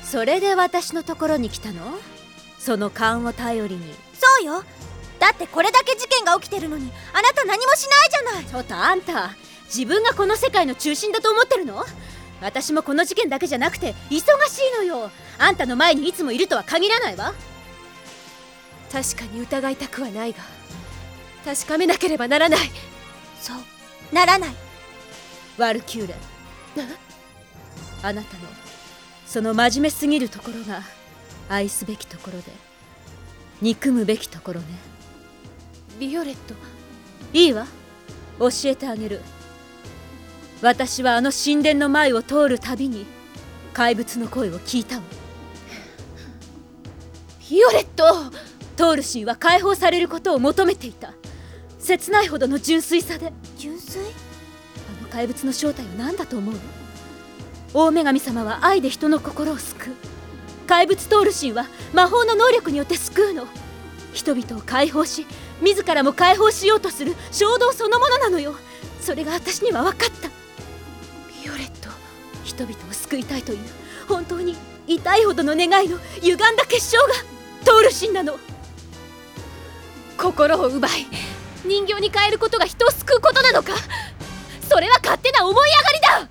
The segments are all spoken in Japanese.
それで私のところに来たの？その勘を頼りに。 そうよ。だってこれだけ事件が起きてるのにあなた何もしないじゃない。 ちょっとあんた、自分がこの世界の中心だと思ってるの？私もこの事件だけじゃなくて忙しいのよ。あんたの前にいつもいるとは限らないわ。 確かに疑いたくはないが、確かめなければならない。 そう、ならない。 ワルキューレ、あなたのその真面目すぎるところが愛すべきところで憎むべきところね。 ビオレット。 いいわ、教えてあげる。私はあの神殿の前を通るたびに怪物の声を聞いたわ。 ビオレット。 トールシンは解放されることを求めていた。切ないほどの純粋さで。 純粋？ あの怪物の正体は何だと思う？大女神様は愛で人の心を救う。怪物トールシンは魔法の能力によって救うの。人々を解放し、自らも解放しようとする衝動そのものなのよ。それが私には分かった。 ビオレット。 人々を救いたいという本当に痛いほどの願いの歪んだ結晶がトールシンなの。 心を奪い人形に変えることが人を救うことなのか？それは勝手な思い上がりだ。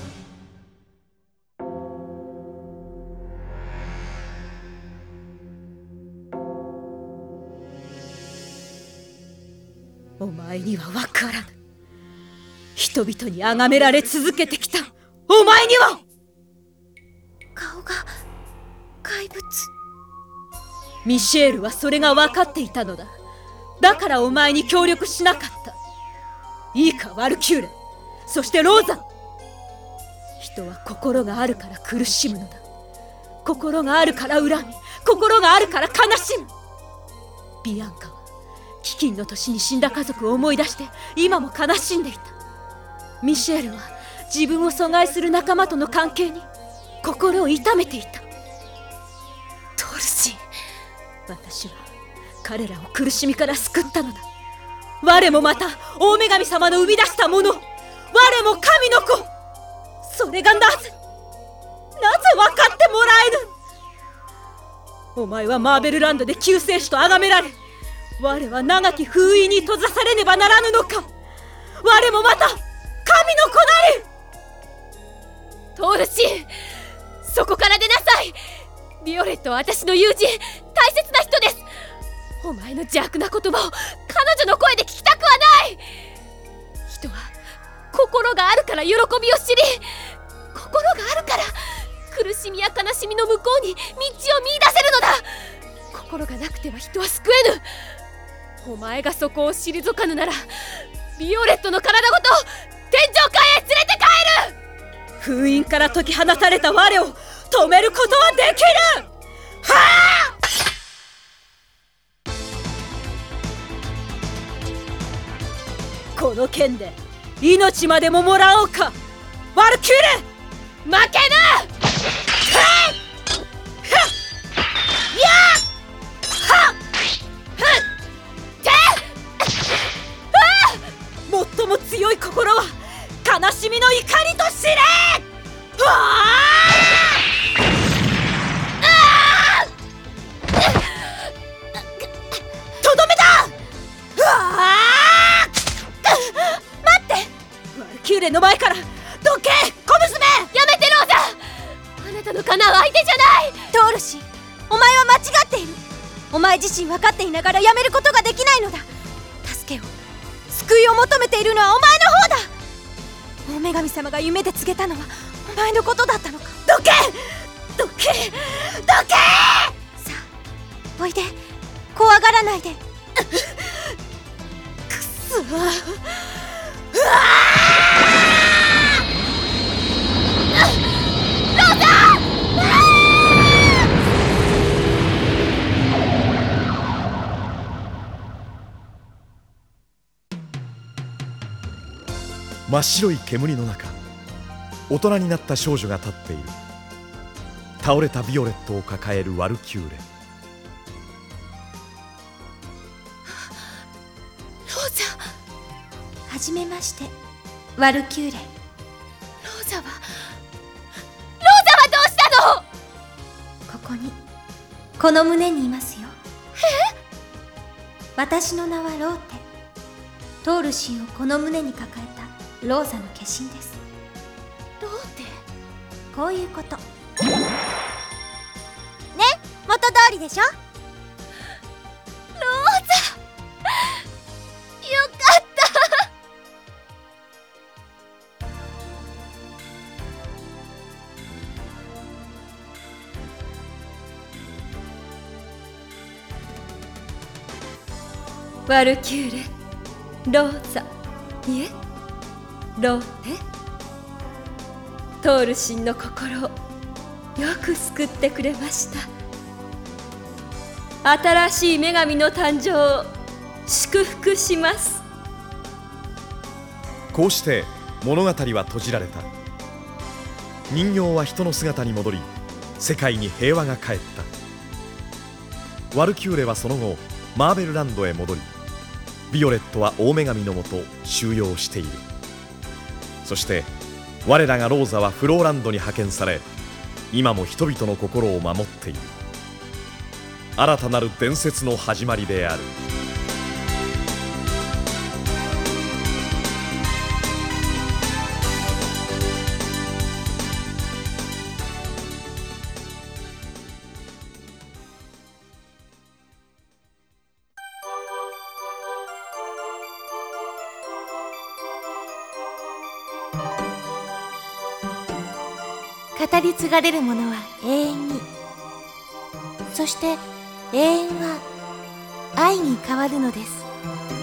お前には分からぬ。人々に崇められ続けてきたお前には。 顔が怪物。 ミシェールはそれが分かっていたのだ。だからお前に協力しなかった。いいかワルキューレ、そしてローザ。人は心があるから苦しむのだ。心があるから恨み、心があるから悲しむ。ビアンカは飢饉の年に死んだ家族を思い出して今も悲しんでいた。ミシェールは自分を阻害する仲間との関係に心を痛めていた。トルシン、私は彼らを苦しみから救ったのだ。我もまた大女神様の生み出したもの、我も神の子。それがなぜ分かってもらえぬ。お前はマーベルランドで救世主と崇められ、我は長き封印に閉ざされねばならぬのか。我もまた神の子なり。 トールシン、そこから出なさい。ビオレットは私の友人、大切な人です。お前の邪悪な言葉を彼女の声で聞きたくはない。人は心があるから喜びを知り、心があるから苦しみや悲しみの向こうに道を見出せるのだ。心がなくては人は救えぬ。お前がそこを退かぬなら、ビオレットの体ごと天上界へ連れて帰る。 封印から解き放たれた我を止めることはできる。はあ！この剣で命までももらおうか、ワルキューレ。 負けぬ！ 最も強い心は悲しみの怒りと知れ。とどめだ。待って、ワルキューレの前からどけ、小娘。 やめてローザ。あなたの叶う相手じゃない。 トールシン、お前は間違っている。お前自身分かっていながらやめることができないのだ。助けを、救いを求めているのはお前の方だ。大女神様が夢で告げたのはお前のことだったのか。 どけどけどけ。 さあおいで、怖がらないで。 くそ。 真っ白い煙の中、大人になった少女が立っている。倒れたビオレットを抱えるワルキューレ。 ローザ。 はじめまして、ワルキューレ。 ローザはどうしたの？ こに、この胸にいますよ。私の名はローテ。トールシンをこの胸に抱えたローザの化身です。 ローテ。 こういうこと。ね、元通りでしょ。 ローザ、よかった。 ワルキューレ、ローザ、いえ、ローテ。トールシンの心をよく救ってくれました。新しい女神の誕生を祝福します。 こうして物語は閉じられた。人形は人の姿に戻り、世界に平和が帰った。ワルキューレはその後マーベルランドへ戻り、ビオレットは大女神のもと収容している。そして我らがローザはフローランドに派遣され、今も人々の心を守っている。新たなる伝説の始まりである。 語り継がれるものは永遠に、そして永遠は愛に変わるのです。